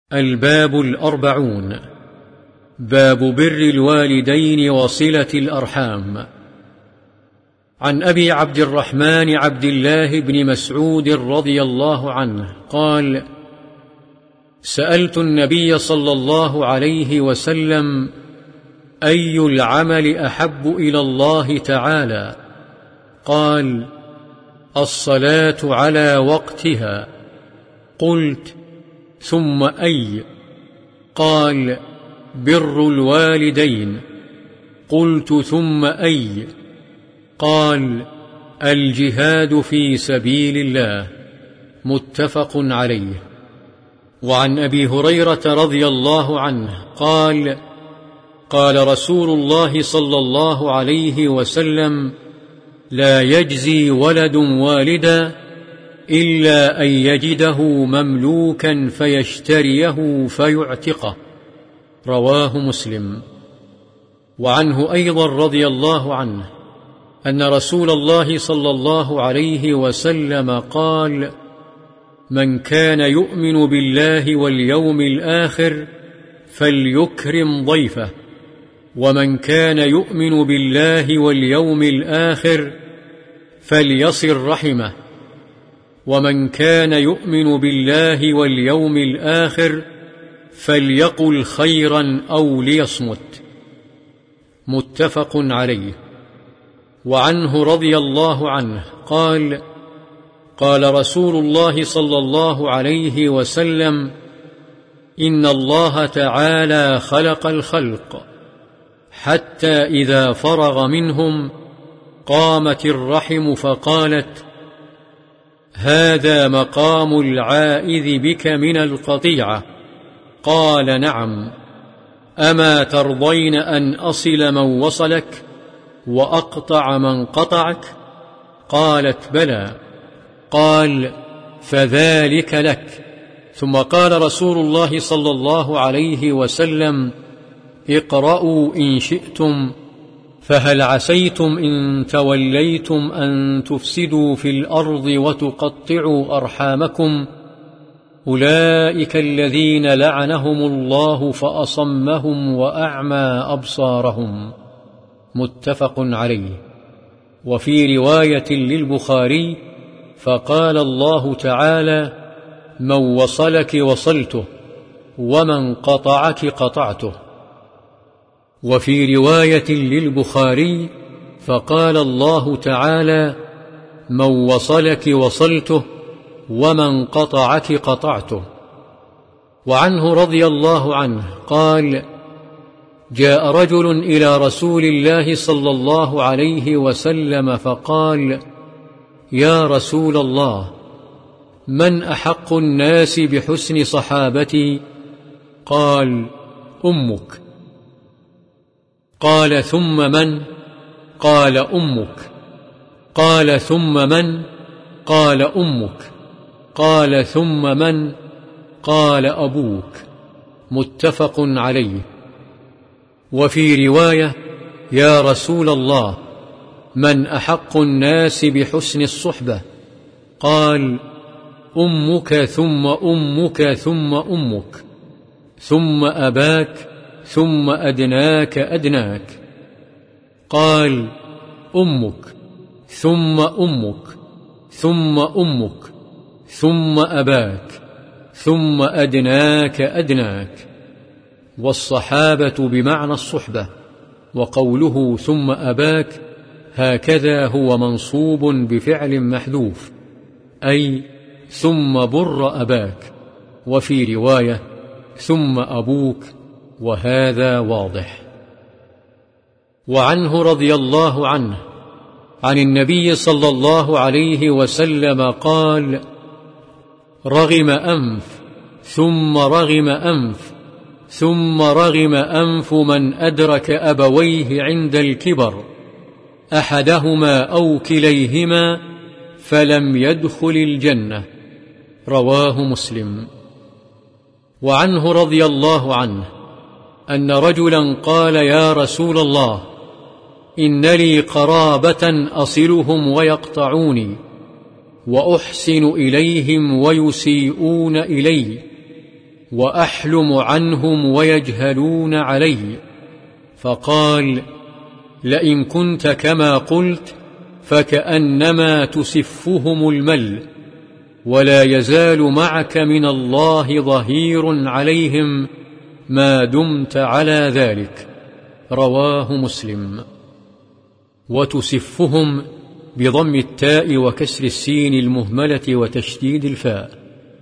الباب 40. باب بر الوالدين وصلة الأرحام. عن أبي عبد الرحمن عبد الله بن مسعود رضي الله عنه قال: سألت النبي صلى الله عليه وسلم: أي العمل أحب إلى الله تعالى؟ قال: الصلاة على وقتها. قلت: ثم أي؟ قال: بر الوالدين. قلت: ثم أي؟ قال: الجهاد في سبيل الله. متفق عليه. وعن أبي هريرة رضي الله عنه قال: قال رسول الله صلى الله عليه وسلم: لا يجزي ولد والدا إلا أن يجده مملوكا فيشتريه فيعتقه. رواه مسلم. وعنه أيضا رضي الله عنه أن رسول الله صلى الله عليه وسلم قال: من كان يؤمن بالله واليوم الآخر فليكرم ضيفه، ومن كان يؤمن بالله واليوم الآخر فليصل رحمه، ومن كان يؤمن بالله واليوم الآخر فليقل خيرا أو ليصمت. متفق عليه. وعنه رضي الله عنه قال: قال رسول الله صلى الله عليه وسلم: إن الله تعالى خلق الخلق حتى إذا فرغ منهم قامت الرحم فقالت: هذا مقام العائذ بك من القطيعة. قال: نعم. أما ترضين أن أصل من وصلك وأقطع من قطعك؟ قالت: بلى. قال: فذلك لك. ثم قال رسول الله صلى الله عليه وسلم: اقرأوا إن شئتم، فهل عسيتم إن توليتم أن تفسدوا في الأرض وتقطعوا أرحامكم؟ أولئك الذين لعنهم الله فأصمهم وأعمى أبصارهم. متفق عليه. وفي رواية للبخاري: فقال الله تعالى: من وصلك وصلته، ومن قطعك قطعته. وفي رواية للبخاري: فقال الله تعالى: من وصلك وصلته، ومن قطعك قطعته. وعنه رضي الله عنه قال: جاء رجل إلى رسول الله صلى الله عليه وسلم فقال: يا رسول الله، من أحق الناس بحسن صحابتي؟ قال: أمك. قال: ثم من؟ قال: أمك. قال: ثم من؟ قال: أمك. قال: ثم من؟ قال: أبوك. متفق عليه. وفي رواية: يا رسول الله، من أحق الناس بحسن الصحبة؟ قال: أمك ثم أمك ثم أمك، ثم أباك، ثم أدناك أدناك. قال: أمك، ثم أمك، ثم أمك، ثم أباك، ثم أدناك أدناك. والصحابة بمعنى الصحبة، وقوله ثم أباك هكذا هو منصوب بفعل محذوف، أي ثم بر أباك. وفي رواية: ثم أبوك، وهذا واضح. وعنه رضي الله عنه عن النبي صلى الله عليه وسلم قال: رغم أنف ثم رغم أنف ثم رغم أنف من أدرك أبويه عند الكبر، أحدهما أو كليهما، فلم يدخل الجنة. رواه مسلم. وعنه رضي الله عنه أن رجلا قال: يا رسول الله، إن لي قرابة أصلهم ويقطعوني، وأحسن إليهم ويسيئون إلي، وأحلم عنهم ويجهلون علي، فقال: لئن كنت كما قلت فكأنما تسفهم المل، ولا يزال معك من الله ظهير عليهم ما دمت على ذلك. رواه مسلم. وتسفهم بضم التاء وكسر السين المهملة وتشديد الفاء،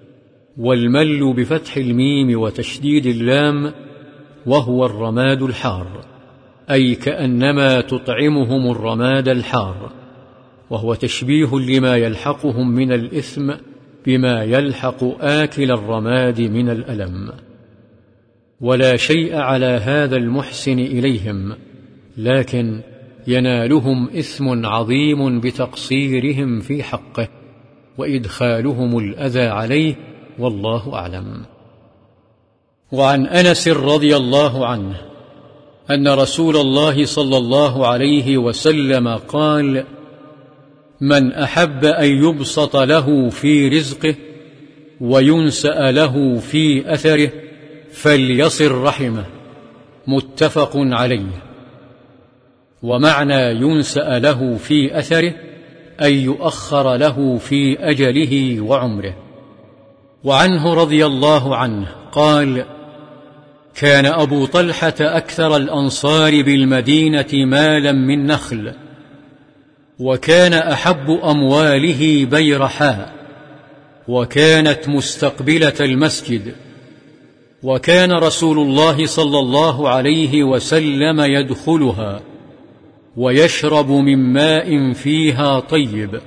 والمل بفتح الميم وتشديد اللام، وهو الرماد الحار، أي كأنما تطعمهم الرماد الحار، وهو تشبيه لما يلحقهم من الإثم بما يلحق آكل الرماد من الألم. ولا شيء على هذا المحسن إليهم، لكن ينالهم إثم عظيم بتقصيرهم في حقه وإدخالهم الأذى عليه، والله أعلم. وعن أنس رضي الله عنه أن رسول الله صلى الله عليه وسلم قال: من أحب أن يبسط له في رزقه وينسأ له في أثره فليصل رحمه. متفق عليه. ومعنى ينسأ له في أثره أن يؤخر له في أجله وعمره. وعنه رضي الله عنه قال: كان أبو طلحة أكثر الأنصار بالمدينة مالا من نخل، وكان أحب أمواله بيرحاء، وكانت مستقبلة المسجد، وكان رسول الله صلى الله عليه وسلم يدخلها ويشرب من ماء فيها طيب.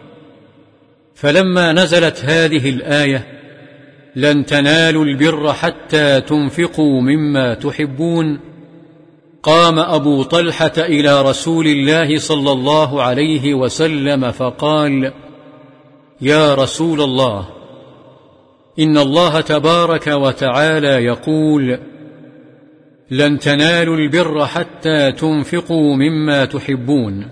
فلما نزلت هذه الآية: لن تنالوا البر حتى تنفقوا مما تحبون، قام أبو طلحة إلى رسول الله صلى الله عليه وسلم فقال: يا رسول الله، إن الله تبارك وتعالى يقول: لن تنالوا البر حتى تنفقوا مما تحبون،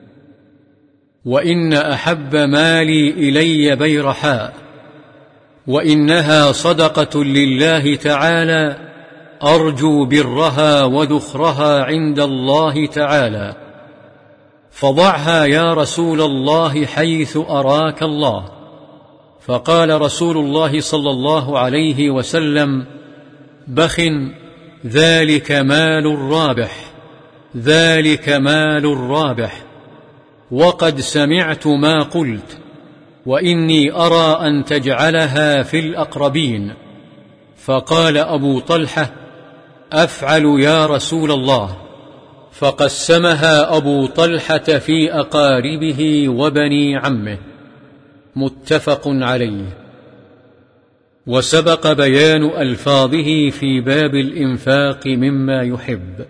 وإن أحب مالي إلي بيرحاء، وإنها صدقة لله تعالى أرجو برها وذخرها عند الله تعالى، فضعها يا رسول الله حيث أراك الله. فقال رسول الله صلى الله عليه وسلم: بخ، ذلك مال رابح، ذلك مال رابح، وقد سمعت ما قلت، وإني أرى أن تجعلها في الأقربين. فقال أبو طلحة: أفعل يا رسول الله. فقسمها أبو طلحة في أقاربه وبني عمه. متفق عليه. وسبق بيان ألفاظه في باب الإنفاق مما يحب.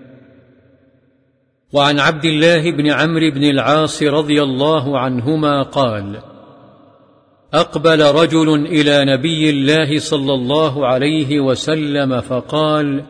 وعن عبد الله بن عمرو بن العاص رضي الله عنهما قال: أقبل رجل إلى نبي الله صلى الله عليه وسلم فقال: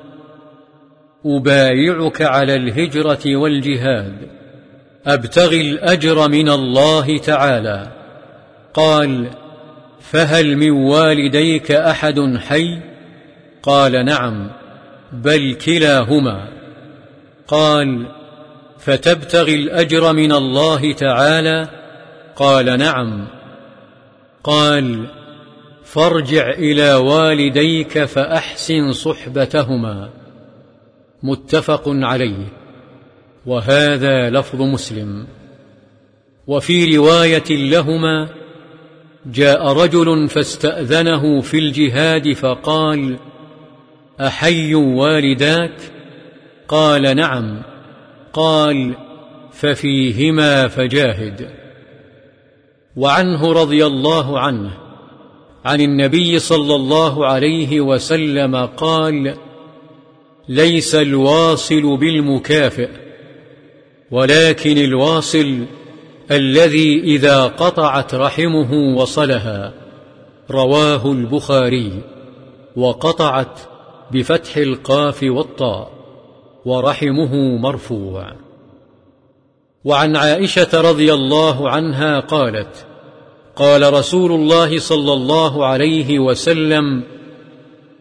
أبايعك على الهجرة والجهاد، أبتغي الأجر من الله تعالى. قال: فهل من والديك أحد حي؟ قال: نعم، بل كلاهما. قال: فتبتغي الأجر من الله تعالى؟ قال: نعم. قال: فارجع إلى والديك فأحسن صحبتهما. متفق عليه. وهذا لفظ مسلم. وفي رواية لهما: جاء رجل فاستأذنه في الجهاد فقال: أحي والداك؟ قال: نعم. قال: ففيهما فجاهد. وعنه رضي الله عنه عن النبي صلى الله عليه وسلم قال: ليس الواصل بالمكافئ، ولكن الواصل الذي إذا قطعت رحمه وصلها. رواه البخاري. وقطعت بفتح القاف والطاء، ورحمه مرفوع. وعن عائشة رضي الله عنها قالت: قال رسول الله صلى الله عليه وسلم: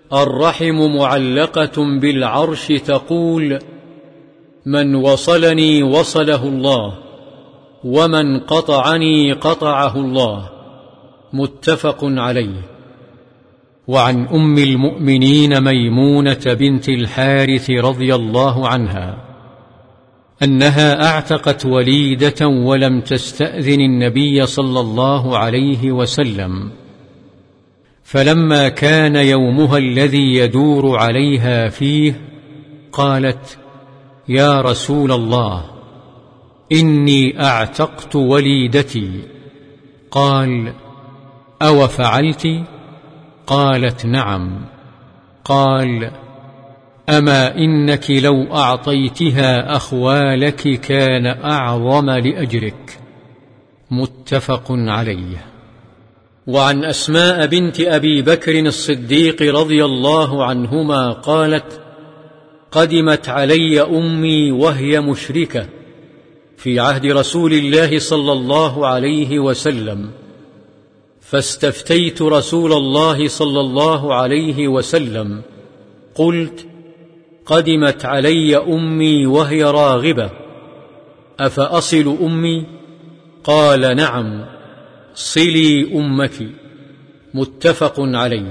الرحم معلقة بالعرش تقول: من وصلني وصله الله، ومن قطعني قطعه الله. متفق عليه. وعن أم المؤمنين ميمونة بنت الحارث رضي الله عنها أنها أعتقت وليدة ولم تستأذن النبي صلى الله عليه وسلم، فلما كان يومها الذي يدور عليها فيه قالت: يا رسول الله، إني أعتقت وليدتي. قال: أو فعلت؟ قالت: نعم. قال: أما إنك لو أعطيتها أخوالك كان أعظم لأجرك. متفق عليه. وعن أسماء بنت أبي بكر الصديق رضي الله عنهما قالت: قدمت علي أمي وهي مشركة في عهد رسول الله صلى الله عليه وسلم، فاستفتيت رسول الله صلى الله عليه وسلم، قلت: قدمت علي أمي وهي راغبة، أفأصل أمي؟ قال: نعم، صلي أمك. متفق عليه.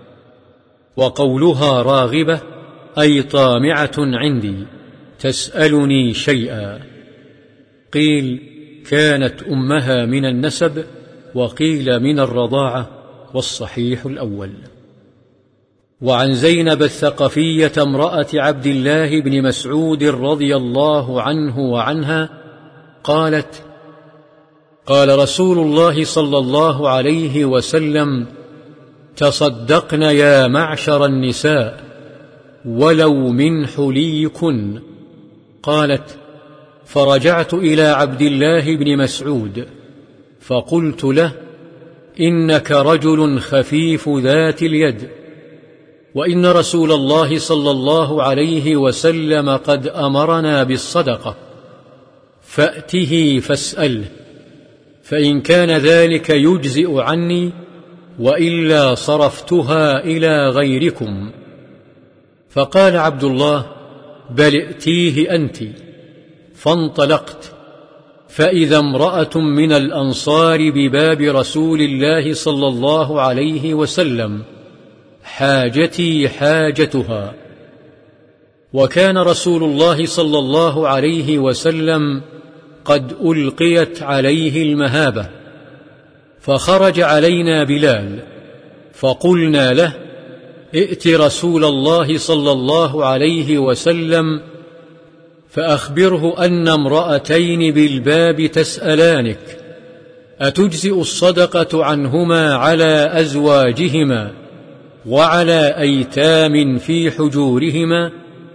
وقولها راغبة أي طامعة عندي، تسألني شيئا. قيل: كانت أمها من النسب، وقيل من الرضاعة، والصحيح الأول. وعن زينب الثقفية امرأة عبد الله بن مسعود رضي الله عنه وعنها قالت: قال رسول الله صلى الله عليه وسلم: تصدقن يا معشر النساء ولو من حليكن. قالت: فرجعت إلى عبد الله بن مسعود فقلت له: إنك رجل خفيف ذات اليد، وإن رسول الله صلى الله عليه وسلم قد أمرنا بالصدقة، فأته فاسأله، فإن كان ذلك يجزئ عني، وإلا صرفتها إلى غيركم. فقال عبد الله: بل ائتيه أنت. فانطلقت، فإذا امرأة من الأنصار بباب رسول الله صلى الله عليه وسلم، حاجتي حاجتها. وكان رسول الله صلى الله عليه وسلم قد ألقيت عليه المهابة، فخرج علينا بلال، فقلنا له: ائت رسول الله صلى الله عليه وسلم فأخبره أن امرأتين بالباب تسألانك، أتجزئ الصدقة عنهما على أزواجهما وعلى أيتام في حجورهما،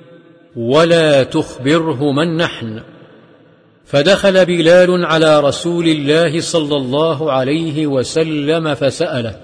ولا تخبره من نحن. فدخل بلال على رسول الله صلى الله عليه وسلم فسأله،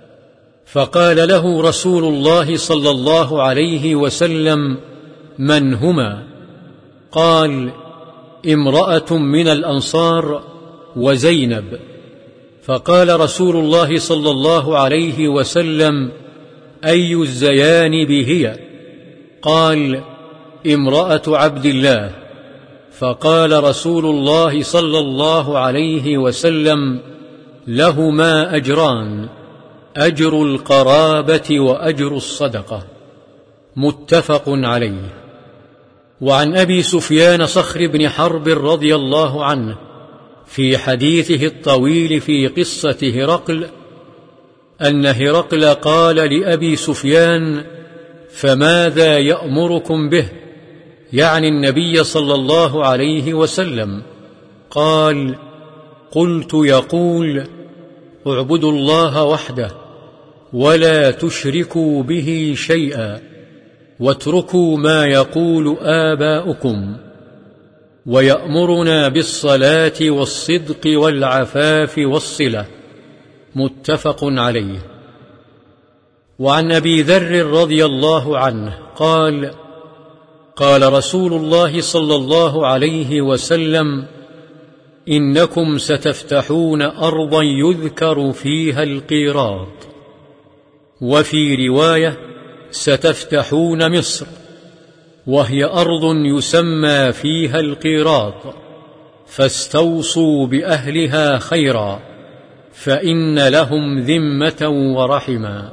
فقال له رسول الله صلى الله عليه وسلم: من هما؟ قال: امرأة من الأنصار وزينب. فقال رسول الله صلى الله عليه وسلم: أي الزيانب هي؟ قال: امرأة عبد الله. فقال رسول الله صلى الله عليه وسلم: لهما أجران، أجر القرابة وأجر الصدقة. متفق عليه. وعن أبي سفيان صخر بن حرب رضي الله عنه في حديثه الطويل في قصة هرقل أن هرقل قال لأبي سفيان: فماذا يأمركم به؟ يعني النبي صلى الله عليه وسلم. قال: قلت: يقول: اعبدوا الله وحده ولا تشركوا به شيئا، واتركوا ما يقول آباؤكم، ويأمرنا بالصلاة والصدق والعفاف والصلة. متفق عليه. وعن أبي ذر رضي الله عنه قال: قال رسول الله صلى الله عليه وسلم: إنكم ستفتحون أرضا يذكر فيها القيراط. وفي رواية: ستفتحون مصر، وهي أرض يسمى فيها القيراط، فاستوصوا بأهلها خيرا، فإن لهم ذمة ورحما.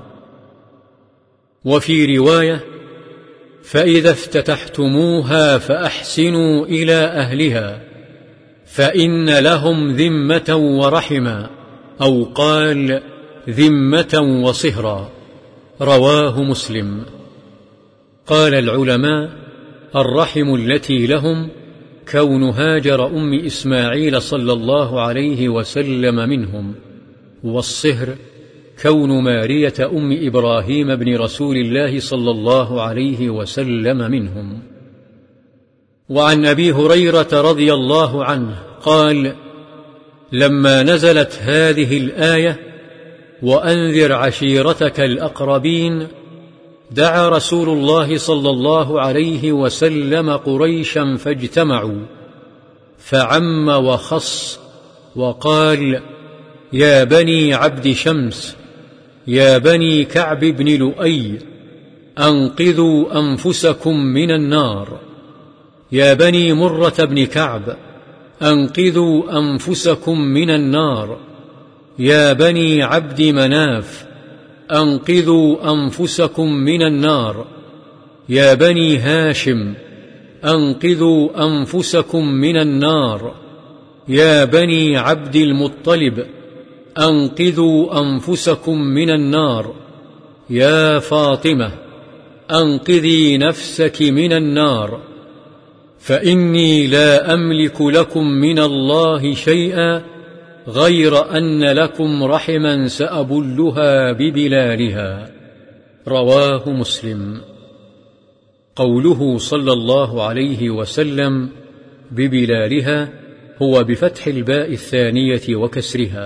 وفي رواية: فإذا افتتحتموها فأحسنوا إلى أهلها، فإن لهم ذمة ورحما، أو قال ذمة وصهرا. رواه مسلم. قال العلماء: الرحم التي لهم كون هاجر أم إسماعيل صلى الله عليه وسلم منهم، والصهر كون مارية أم إبراهيم بن رسول الله صلى الله عليه وسلم منهم. وعن أبي هريرة رضي الله عنه قال: لما نزلت هذه الآية: وأنذر عشيرتك الأقربين، دعا رسول الله صلى الله عليه وسلم قريشا فاجتمعوا، فعم وخص وقال: يا بني عبد شمس، يا بني كعب بن لؤي، أنقذوا أنفسكم من النار، يا بني مرة بن كعب، أنقذوا أنفسكم من النار، يا بني عبد مناف، أنقذوا أنفسكم من النار، يا بني هاشم، أنقذوا أنفسكم من النار، يا بني عبد المطلب، أنقذوا أنفسكم من النار، يا فاطمة، أنقذي نفسك من النار، فإني لا أملك لكم من الله شيئا غير أن لكم رحما سأبلها ببلالها. رواه مسلم. قوله صلى الله عليه وسلم ببلالها هو بفتح الباء الثانية وكسرها،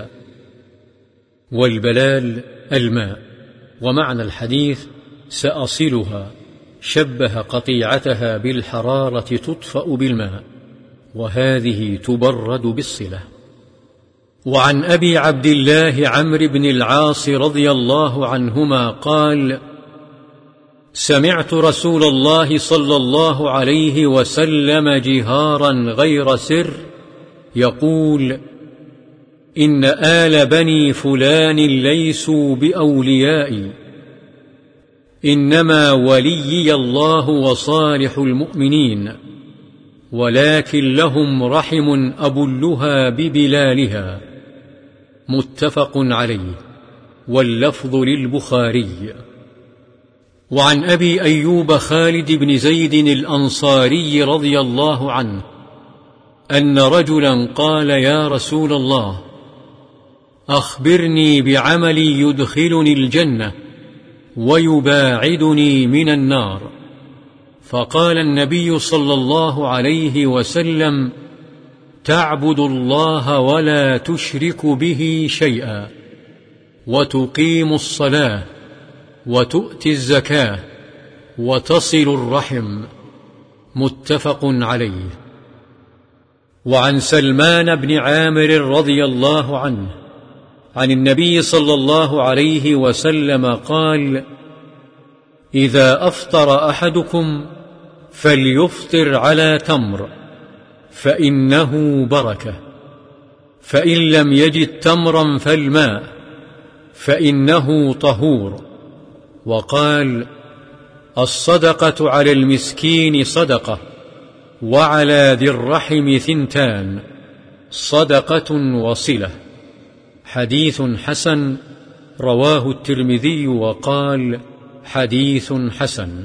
والبلال الماء. ومعنى الحديث: سأصلها، شبه قطيعتها بالحرارة تطفأ بالماء، وهذه تبرد بالصلة. وعن أبي عبد الله عمرو بن العاص رضي الله عنهما قال: سمعت رسول الله صلى الله عليه وسلم جهارا غير سر يقول: إن آل بني فلان ليسوا بأوليائي، إنما وليي الله وصالح المؤمنين، ولكن لهم رحم أبلها ببلالها. متفق عليه، واللفظ للبخاري. وعن أبي أيوب خالد بن زيد الأنصاري رضي الله عنه أن رجلا قال: يا رسول الله، أخبرني بعمل يدخلني الجنة ويباعدني من النار. فقال النبي صلى الله عليه وسلم: تعبد الله ولا تشرك به شيئا، وتقيم الصلاة، وتؤتي الزكاة، وتصل الرحم. متفق عليه. وعن سلمان بن عامر رضي الله عنه عن النبي صلى الله عليه وسلم قال: إذا أفطر أحدكم فليفطر على تمر، فإنه بركة، فإن لم يجد تمرا فالماء، فإنه طهور. وقال: الصدقة على المسكين صدقة، وعلى ذي الرحم ثنتان، صدقة وصلة. حديث حسن. رواه الترمذي وقال: حديث حسن.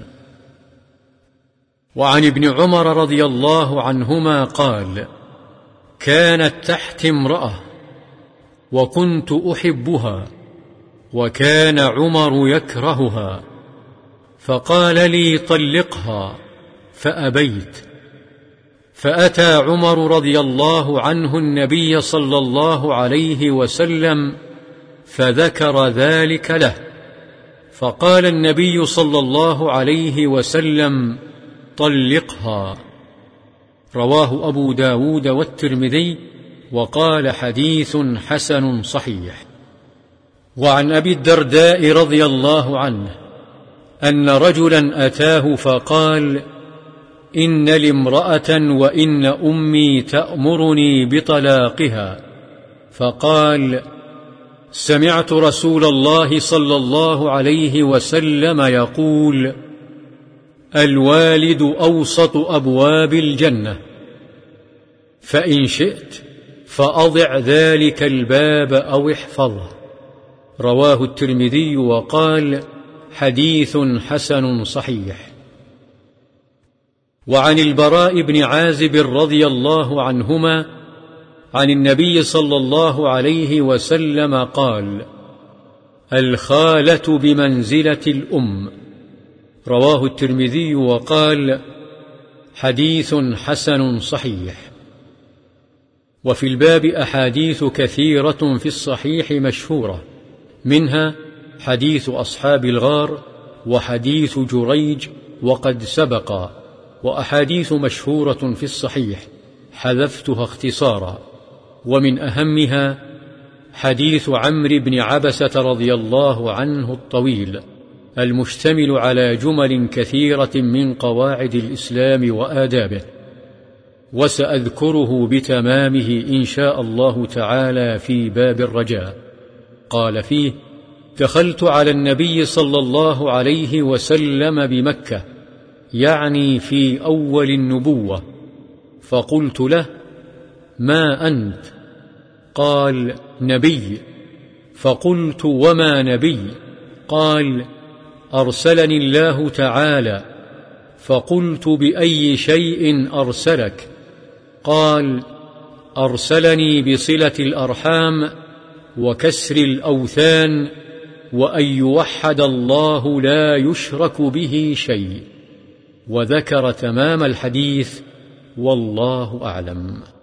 وعن ابن عمر رضي الله عنهما قال: كانت تحت امرأة وكنت أحبها، وكان عمر يكرهها، فقال لي: طلقها، فأبيت. فأتى عمر رضي الله عنه النبي صلى الله عليه وسلم فذكر ذلك له، فقال النبي صلى الله عليه وسلم: طلقها. رواه أبو داود والترمذي، وقال: حديث حسن صحيح. وعن أبي الدرداء رضي الله عنه أن رجلا أتاه فقال: إن لي امرأة وإن أمي تأمرني بطلاقها. فقال: سمعت رسول الله صلى الله عليه وسلم يقول: الوالد أوسط أبواب الجنة، فإن شئت فأضع ذلك الباب أو احفظه. رواه الترمذي وقال: حديث حسن صحيح. وعن البراء بن عازب رضي الله عنهما عن النبي صلى الله عليه وسلم قال: الخالة بمنزلة الأم. رواه الترمذي وقال: حديث حسن صحيح. وفي الباب أحاديث كثيرة في الصحيح مشهورة، منها حديث أصحاب الغار وحديث جريج وقد سبقا، وأحاديث مشهورة في الصحيح حذفتها اختصارا، ومن أهمها حديث عمرو بن عبسة رضي الله عنه الطويل المشتمل على جمل كثيرة من قواعد الإسلام وآدابه، وسأذكره بتمامه إن شاء الله تعالى في باب الرجاء. قال فيه: دخلت على النبي صلى الله عليه وسلم بمكة، يعني في أول النبوة، فقلت له: ما أنت؟ قال: نبي. فقلت: وما نبي؟ قال: أرسلني الله تعالى. فقلت: بأي شيء أرسلك؟ قال: أرسلني بصلة الأرحام وكسر الأوثان وأن يوحد الله لا يشرك به شيء. وذكر تمام الحديث، والله أعلم.